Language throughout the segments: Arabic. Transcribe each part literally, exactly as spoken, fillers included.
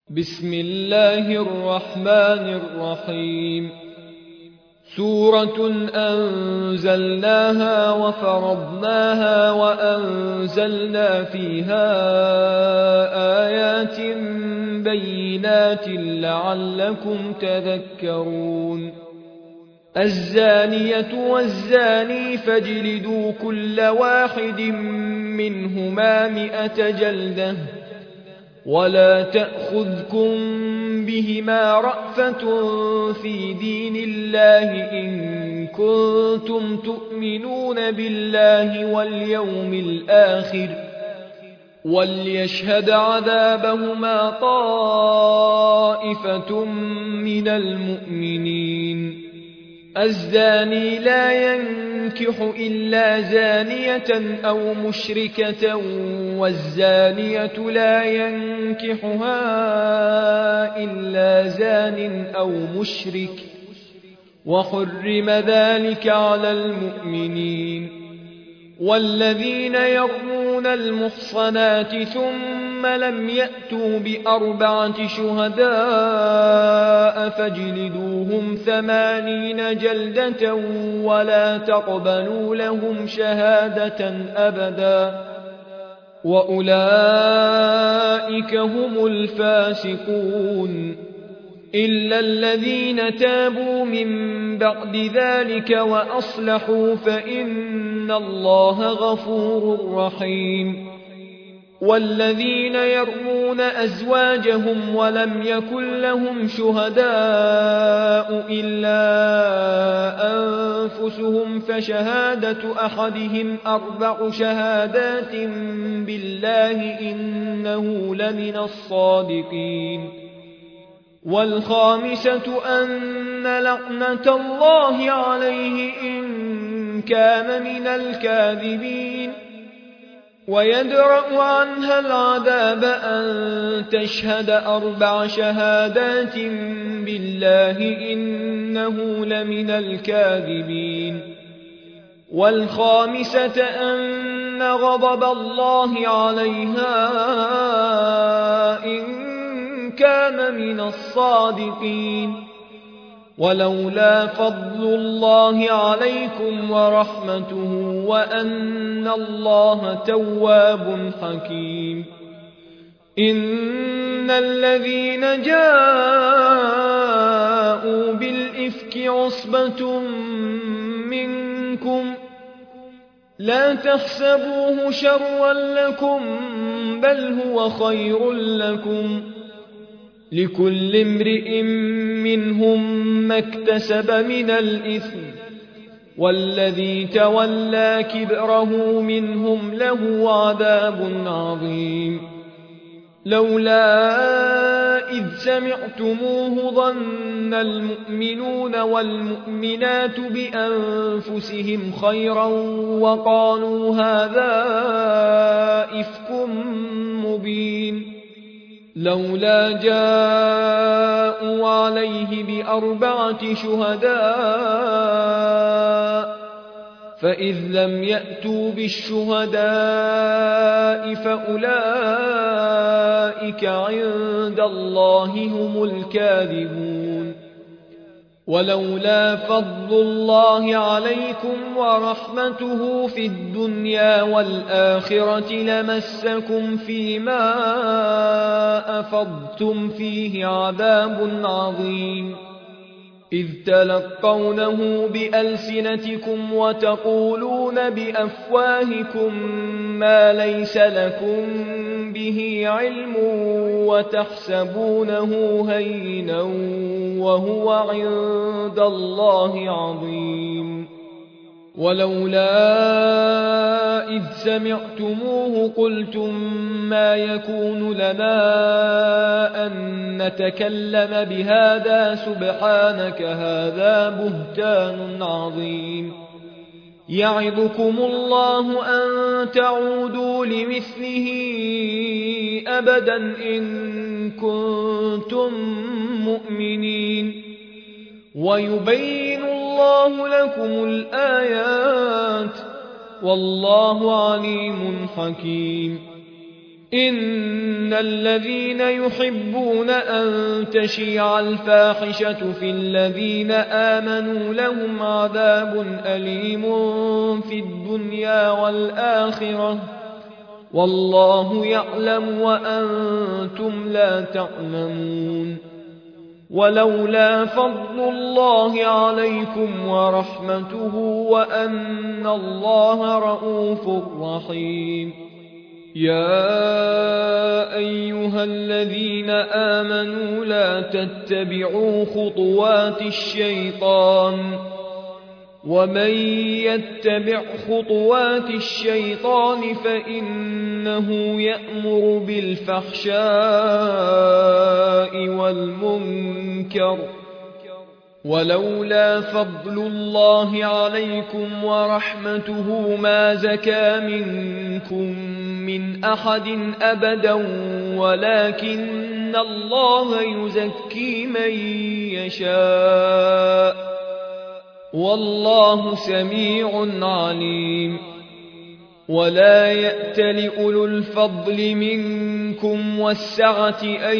بسم الله الرحمن الرحيم. سورة أنزلناها وفرضناها وأنزلنا فيها آيات بينات لعلكم تذكرون. الزانية والزاني فاجلدوا كل واحد منهما مئة جلدة ولا تأخذكم بهما رأفة في دين الله إن كنتم تؤمنون بالله واليوم الآخر وليشهد عذابهما طائفة من المؤمنين. الزاني لا ينكح إلا زانية أو مشركة والزانية لا ينكحها إلا زان أو مشرك وحرم ذلك على المؤمنين. والذين يرمون المحصنات ثم لم يأتوا بأربعة شهداء فاجلدوهم ثمانين جلدة ولا تقبلوا لهم شهادة أبدا وأولئك هم الفاسقون إلا الذين تابوا من بعد ذلك وأصلحوا فإن الله غفور رحيم. والذين يرمون أزواجهم ولم يكن لهم شهداء إلا أنفسهم فشهادة أحدهم أربع شهادات بالله إنه لمن الصادقين. والخامسة أن لعنة الله عليه إن كان من الكاذبين. ويدرأ عنها العذاب أن تشهد أربع شهادات بالله إنه لمن الكاذبين. والخامسة أن غضب الله عليها إن كان من الصادقين. ولولا فضل الله عليكم ورحمته وأن الله تواب حكيم. إن الذين جاءوا بالإفك عصبة منكم لا تحسبوه شرا لكم بل هو خير لكم لكل امرئ منهم ما اكتسب من الإثم والذي تولى كبره منهم له عذاب عظيم. لولا إذ سمعتموه ظن المؤمنون والمؤمنات بأنفسهم خيرا وقالوا هذا إفك مبين. لولا جاءوا عليه بأربعة شهداء فإذ لم يأتوا بالشهداء فأولئك عند الله هم الكاذبون. ولولا فضل الله عليكم ورحمته في الدنيا والآخرة لمسكم فيما أفضتم فيه عذاب عظيم. إذ تلقونه بألسنتكم وتقولون بأفواهكم ما ليس لكم به علم وتحسبونه هينا وهو عند الله عظيم. ولولا إذ سمعتموه قلتم ما يكون لنا أن نتكلم بهذا سبحانك هذا بهتان عظيم. يعظكم الله أن تعودوا لمثله أبدا إن كنتم مؤمنين. ويبين الله لكم الآيات والله عليم حكيم. إن الذين يحبون أن تشيع الفاحشة في الذين آمنوا لهم عذاب أليم في الدنيا والآخرة والله يعلم وأنتم لا تعلمون. ولولا فضل الله عليكم ورحمته وأن الله رءوف رحيم. يا أيها الذين آمنوا لا تتبعوا خطوات الشيطان ومن يتبع خطوات الشيطان فإنه يأمر بالفحشاء والمنكر ولولا فضل الله عليكم ورحمته ما زكى منكم من أحد أبدا ولكن الله يزكي من يشاء والله سميع عليم. ولا يأتل أولو الفضل منكم والسعة أن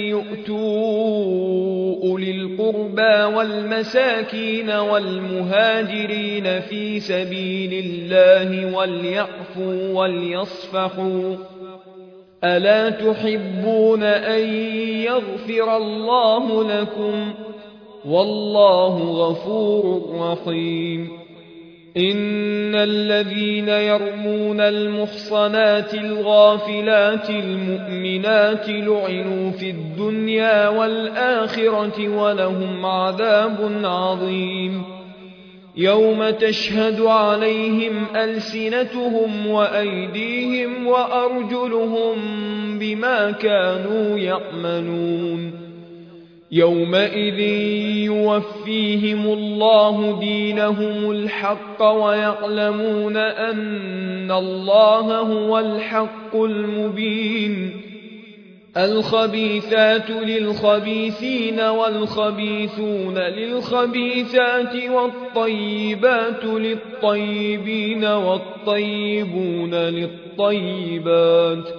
يؤتوا أولي القربى والمساكين والمهاجرين في سبيل الله وليعفوا وليصفحوا ألا تحبون أن يغفر الله لكم والله غفور رحيم. إن الذين يرمون المحصنات الغافلات المؤمنات لعنوا في الدنيا والآخرة ولهم عذاب عظيم. يوم تشهد عليهم ألسنتهم وأيديهم وأرجلهم بما كانوا يعملون. يومئذ يوفيهم الله دينهم الحق ويعلمون أن الله هو الحق المبين. الخبيثات للخبيثين والخبيثون للخبيثات والطيبات للطيبين والطيبون للطيبات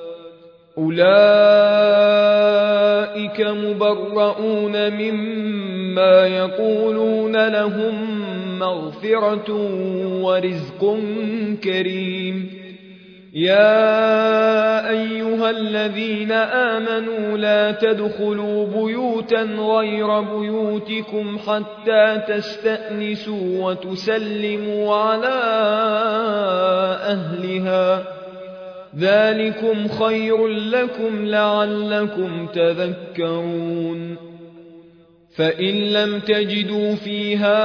أولئك مبرؤون مما يقولون لهم مغفرة ورزق كريم. يا أيها الذين آمنوا لا تدخلوا بيوتا غير بيوتكم حتى تستأنسوا وتسلموا على أهلها ذلكم خير لكم لعلكم تذكرون. فإن لم تجدوا فيها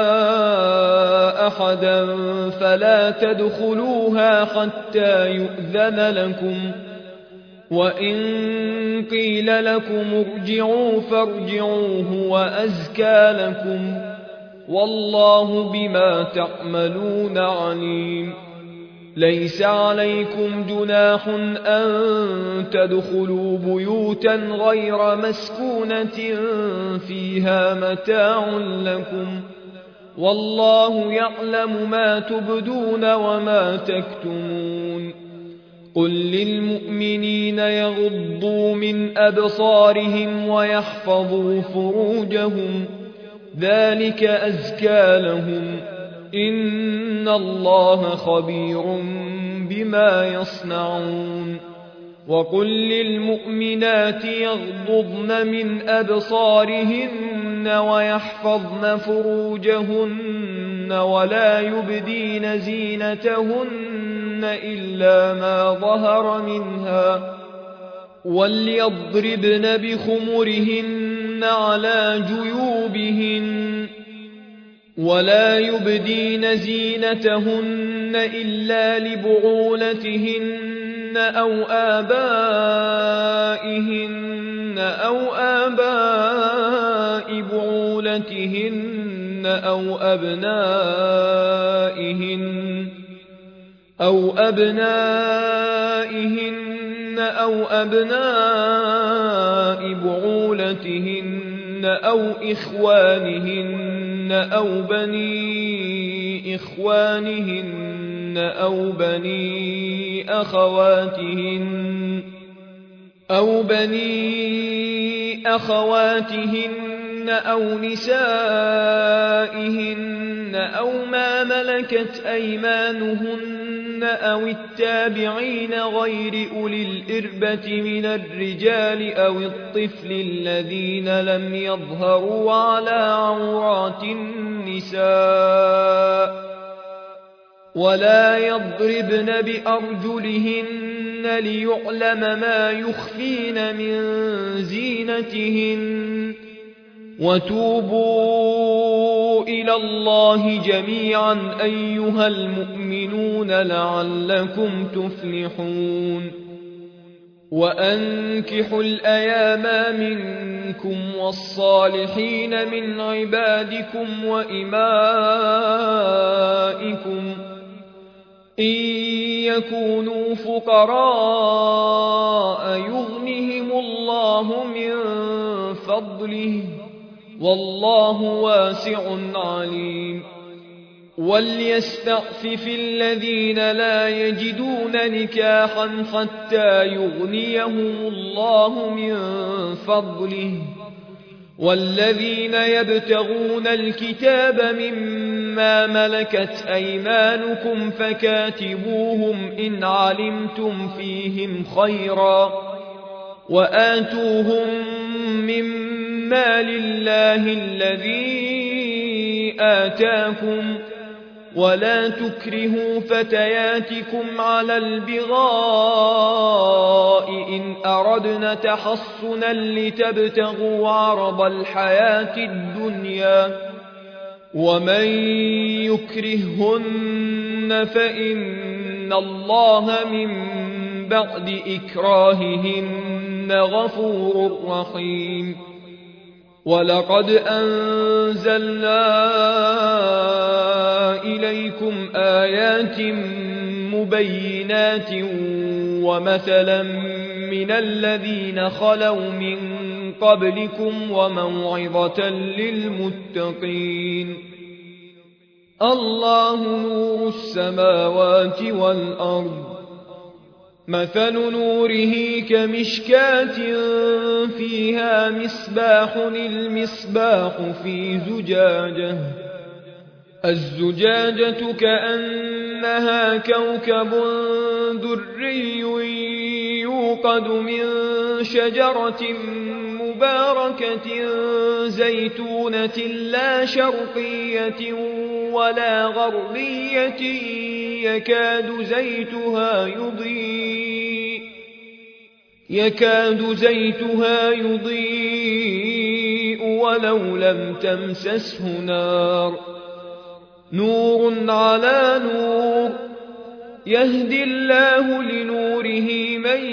أحدا فلا تدخلوها حتى يؤذن لكم وإن قيل لكم ارجعوا فارجعوا هو أزكى لكم والله بما تعملون عليم. ليس عليكم جناح أن تدخلوا بيوتا غير مسكونة فيها متاع لكم والله يعلم ما تبدون وما تكتمون. قل للمؤمنين يغضوا من أبصارهم ويحفظوا فروجهم ذلك أزكى لهم إن الله خبير بما يصنعون. وقل للمؤمنات يغضضن من أبصارهن ويحفظن فروجهن ولا يبدين زينتهن إلا ما ظهر منها وليضربن بخمرهن على جيوبهن ولا يبدين زينتهن إلا لبعولتهن أو آبائهن أو آباء بعولتهن أو أبنائهن أو أبنائهن أو أبناء بعولتهن أو إخوانهن أو بني إخوانهن أو بني أخواتهن أو بني أخواتهن أو نسائهن أو ما ملكت أيمانهن أو التابعين غير أولي الإربة من الرجال أو الطفل الذين لم يظهروا على عورات النساء ولا يضربن بأرجلهن ليعلم ما يخفين من زينتهن وتوبوا إلى الله جميعا أيها المؤمنون لعلكم تفلحون وأنكحوا الأيام منكم والصالحين من عبادكم وإمائكم إن يكونوا فقراء يغنهم الله من فضله والله واسع عليم وليستعفف الذين لا يجدون نكاحا حتى يغنيهم الله من فضله والذين يبتغون الكتاب مما ملكت أيمانكم فكاتبوهم إن علمتم فيهم خيرا وآتوهم مما لله الذي آتاكم ولا تكرهوا فتياتكم على البغاء إن أردنا تحصنا لتبتغوا عرض الحياة الدنيا ومن يكرههن فإن الله من بعد إكراههن غفور رحيم ولقد أنزلنا إليكم آيات مبينات ومثلا من الذين خلوا من قبلكم وموعظة للمتقين الله نور السماوات والأرض مثل نوره كمشكاة فيها مصباح المصباح في زجاجة الزجاجة كأنها كوكب دري يوقد من شجرة مباركة زيتونة لا شرقية ولا غربية يكاد زيتها يضيء يكاد زيتها يضيء ولو لم تمسسه نار نور على نور يهدي الله لنوره من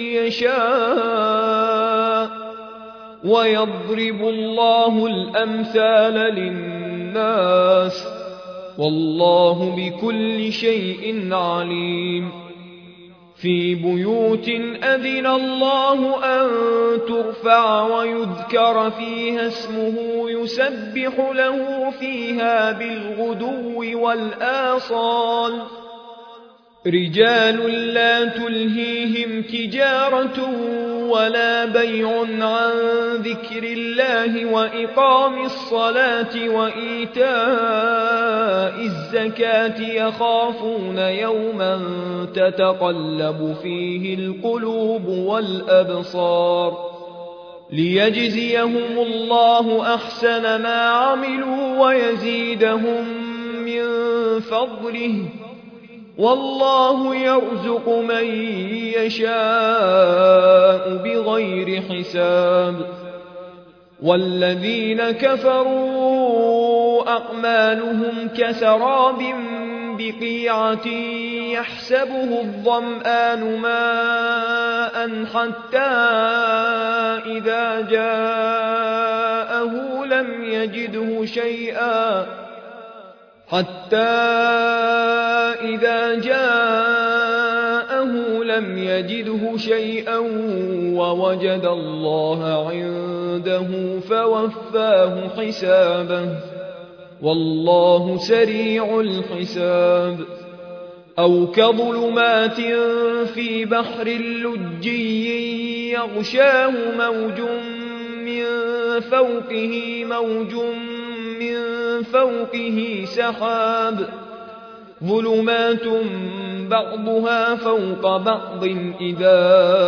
يشاء ويضرب الله الأمثال للناس والله بكل شيء عليم في بيوت أذن الله أن ترفع ويذكر فيها اسمه يسبح له فيها بالغدو والآصال رجال لا تلهيهم تجارة ولا بيع عن ذكر الله وإقام الصلاة وإيتاء الزكاة يخافون يوما تتقلب فيه القلوب والأبصار ليجزيهم الله أحسن ما عملوا ويزيدهم من فضله والله يرزق من يشاء بغير حساب والذين كفروا أعمالهم كسراب بقيعة يحسبه الظمآن ماء حتى إذا جاءه لم يجده شيئا حتى إذا جاءه لم يجده شيئا ووجد الله عنده فوفاه حسابه والله سريع الحساب أو كظلمات في بحر لجي يغشاه موج من فوقه موج من فوقه سحاب ظلمات بعضها فوق بعض إذا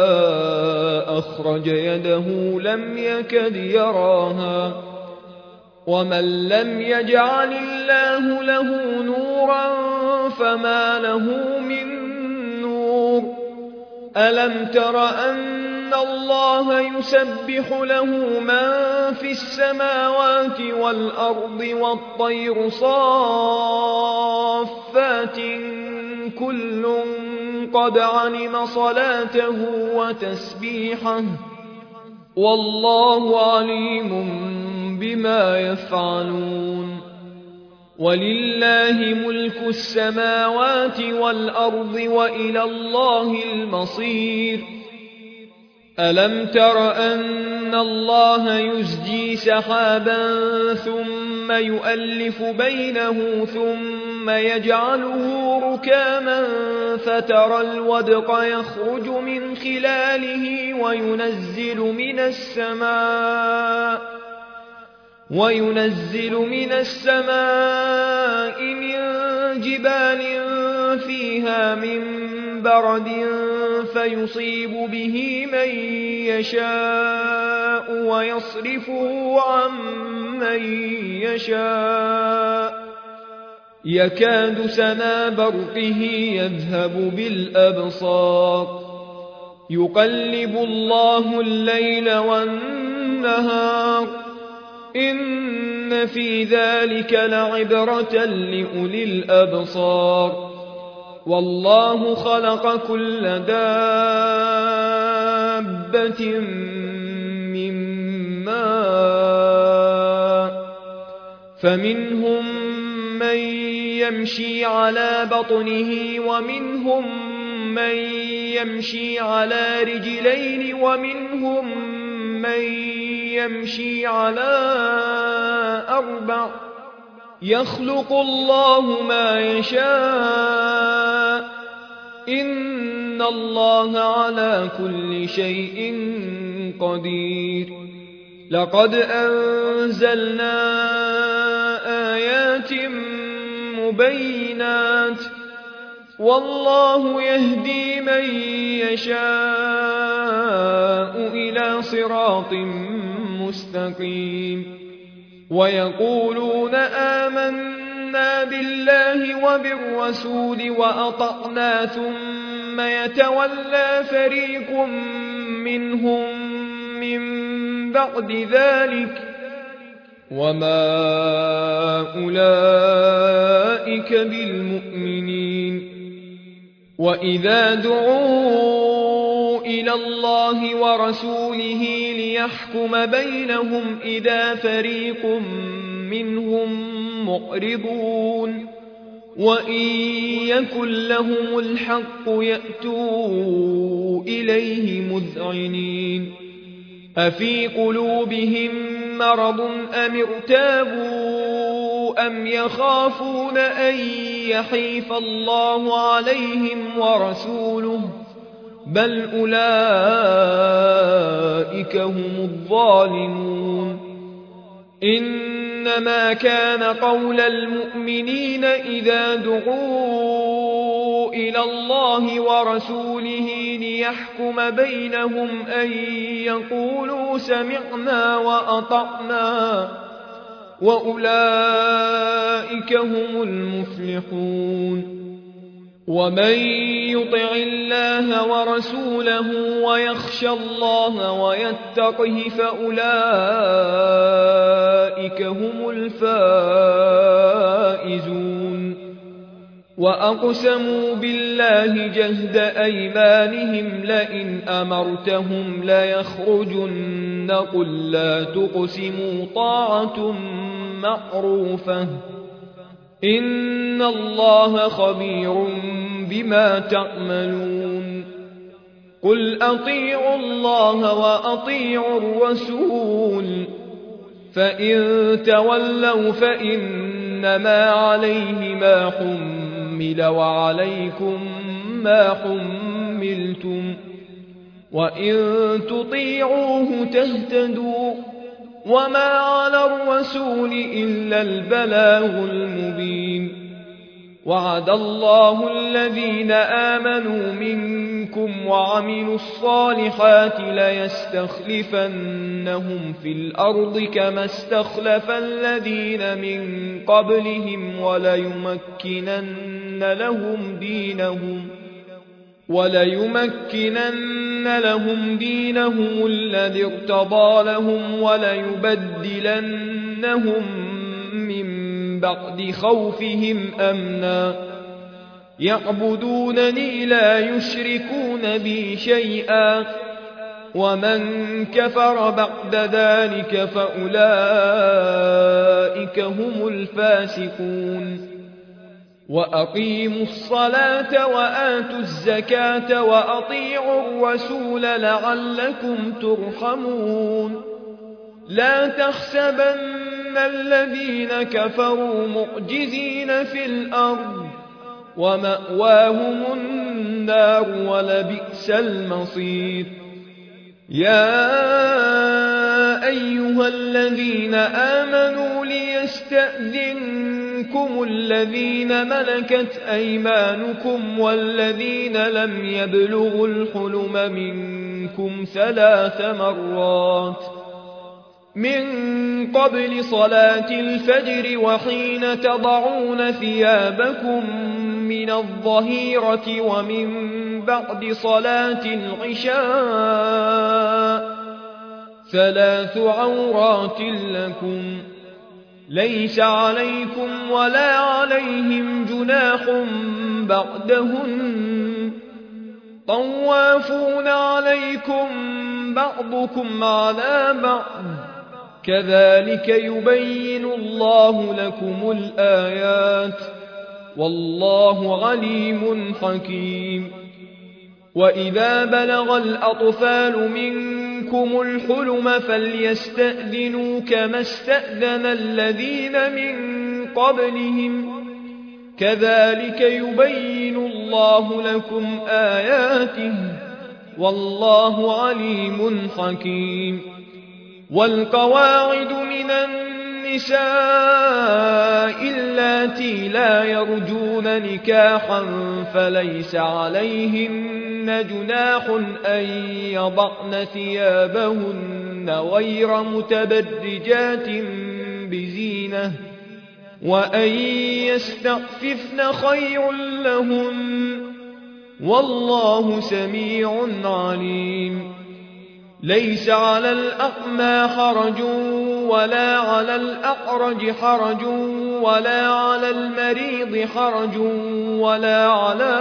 أخرج يده لم يكد يراها ومن لم يجعل الله له نورا فما له من نور ألم تر أن الله يسبح له من في السماوات والأرض والطير صافات كل قد علم صلاته وتسبيحه والله عليم بما يفعلون ولله ملك السماوات والأرض وإلى الله المصير ألم تر أن الله يزجي سحابا ثم يؤلف بينه ثم يجعله ركاما فترى الودق يخرج من خلاله وينزل من السماء وينزل من السماء من جبال فيها من برد فيصيب به من يشاء ويصرفه عن من يشاء يكاد سنا برقه يذهب بالأبصار يقلب الله الليل والنهار إن في ذلك لعبرة لأولي الأبصار والله خلق كل دابة من ماء فمنهم من يمشي على بطنه ومنهم من يمشي على رجلين ومنهم من يمشي على أربع يخلق الله ما يشاء إن الله على كل شيء قدير لقد أنزلنا آيات مبينات والله يهدي من يشاء إلى صراط مستقيم ويقولون آمنا بالله وبالرسول وأطعنا ثم يتولى فريق منهم من بعد ذلك وما أولئك بالمؤمنين وإذا دعوا إلى الله ورسوله ليحكم بينهم إذا فريق منهم معرضون وإن يكن لهم الحق يأتوا إليه مذعنين أفي قلوبهم مرض أم ارتابوا أم يخافون أن يحيف الله عليهم ورسوله بل أولئك هم الظالمون إنما كان قول المؤمنين إذا دعوا إلى الله ورسوله ليحكم بينهم أن يقولوا سمعنا وأطعنا وأولئك هم المفلحون ومن يطع الله ورسوله ويخشى الله ويتقه فأولئك هم الفائزون وأقسموا بالله جهد أيمانهم لئن أمرتهم ليخرجن قل لا تقسموا طاعة معروفة إن الله خبير بما تعملون قل أطيعوا الله وأطيعوا الرسول فإن تولوا فإنما عليه ما حمل يحمل وعليكم ما حملتم وإن تطيعوه تهتدوا وما على الرسول إلا البلاغ المبين وعد الله الذين آمنوا منكم وعملوا الصالحات ليستخلفنهم في الأرض كما استخلف الذين من قبلهم وليمكنن لهم دينهم وليمكنن لهم دينهم الذي ارتضى لهم وليبدلنهم من بعد خوفهم أمنا يعبدونني لا يشركون بي شيئا ومن كفر بعد ذلك فأولئك هم الفاسقون وأقيموا الصلاة وآتوا الزكاة وأطيعوا الرسول لعلكم ترحمون لا تحسبن الذين كفروا معجزين في الأرض ومأواهم النار ولبئس المصير يا أيها الذين آمنوا ليستأذنكم الذين ملكت أيمانكم والذين لم يبلغوا الحلم منكم ثلاث مرات من قبل صلاة الفجر وحين تضعون ثيابكم من الظهيرة ومن بعد صلاة العشاء ثلاث عورات لكم ليس عليكم ولا عليهم جناح بعدهن طوافون عليكم بعضكم على بعض كذلك يبين الله لكم الآيات والله عليم حكيم وإذا بلغ الأطفال منكم الحلم فليستأذنوا كما استأذن الذين من قبلهم كذلك يبين الله لكم آياته والله عليم حكيم والقواعد من النساء اللاتي لا يرجون نكاحا فليس عليهن جناح أن يضعن ثيابهن غير متبرجات بزينة وأن يستعففن خير لهن والله سميع عليم ليس على الأعمى حرج ولا على الأعرج حرج ولا على المريض حرج ولا على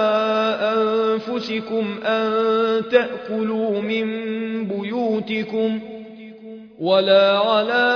أنفسكم أن تأكلوا من بيوتكم ولا على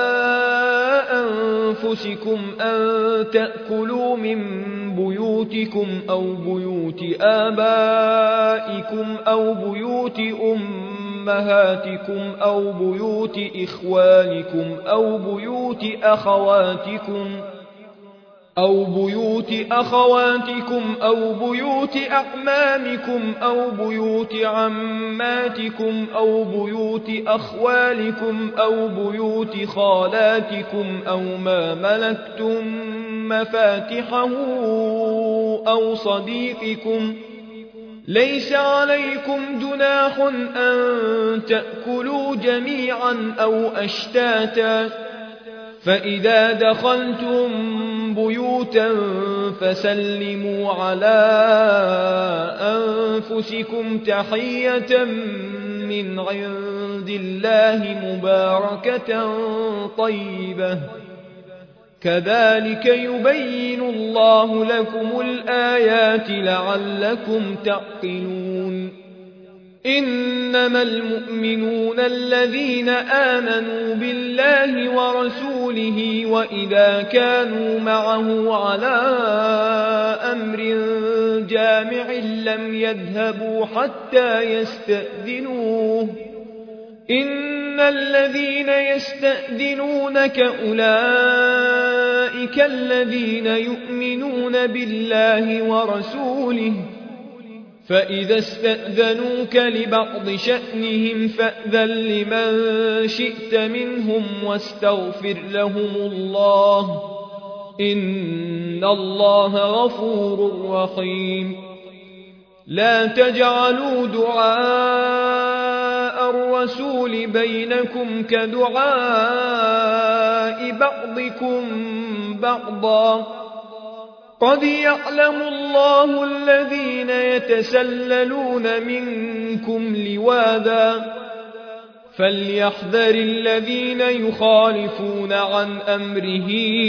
أنفسكم أن تأكلوا من بيوتكم أو بيوت آبائكم أو بيوت أمهاتكم أو بيوت إخوانكم أو بيوت أخواتكم أو بيوت أخواتكم أو بيوت أعمامكم أو بيوت عماتكم أو بيوت أخوالكم أو بيوت خالاتكم أو ما ملكتم مفاتحه أو صديقكم ليس عليكم جناح أن تأكلوا جميعا أو أشتاتا فإذا دخلتم بيوتا فسلموا على أنفسكم تحية من عند الله مباركة طيبة كذلك يبين الله لكم الآيات لعلكم تعقلون إنما المؤمنون الذين آمنوا بالله ورسوله وإذا كانوا معه على أمر جامع لم يذهبوا حتى يستأذنوه إن الذين يستأذنونك أولئك أولئك الذين يؤمنون بالله ورسوله فإذا استأذنوك لبعض شأنهم فأذن لمن شئت منهم واستغفر لهم الله إن الله غفور رحيم لا تجعلوا دعاء الرسول بينكم كدعاء بعضكم بعضا قد يعلم الله الذين يتسللون منكم لواذا فليحذر الذين يخالفون عن أمره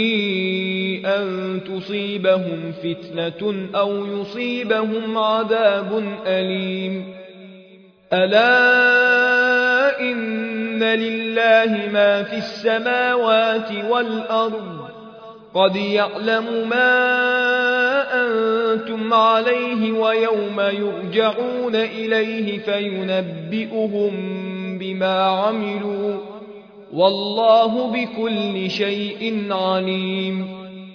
أن تصيبهم فتنة أو يصيبهم عذاب أليم ألا إن لله ما في السماوات والأرض قد يعلم ما أنتم عليه ويوم يرجعون إليه فينبئهم بما عملوا والله بكل شيء عليم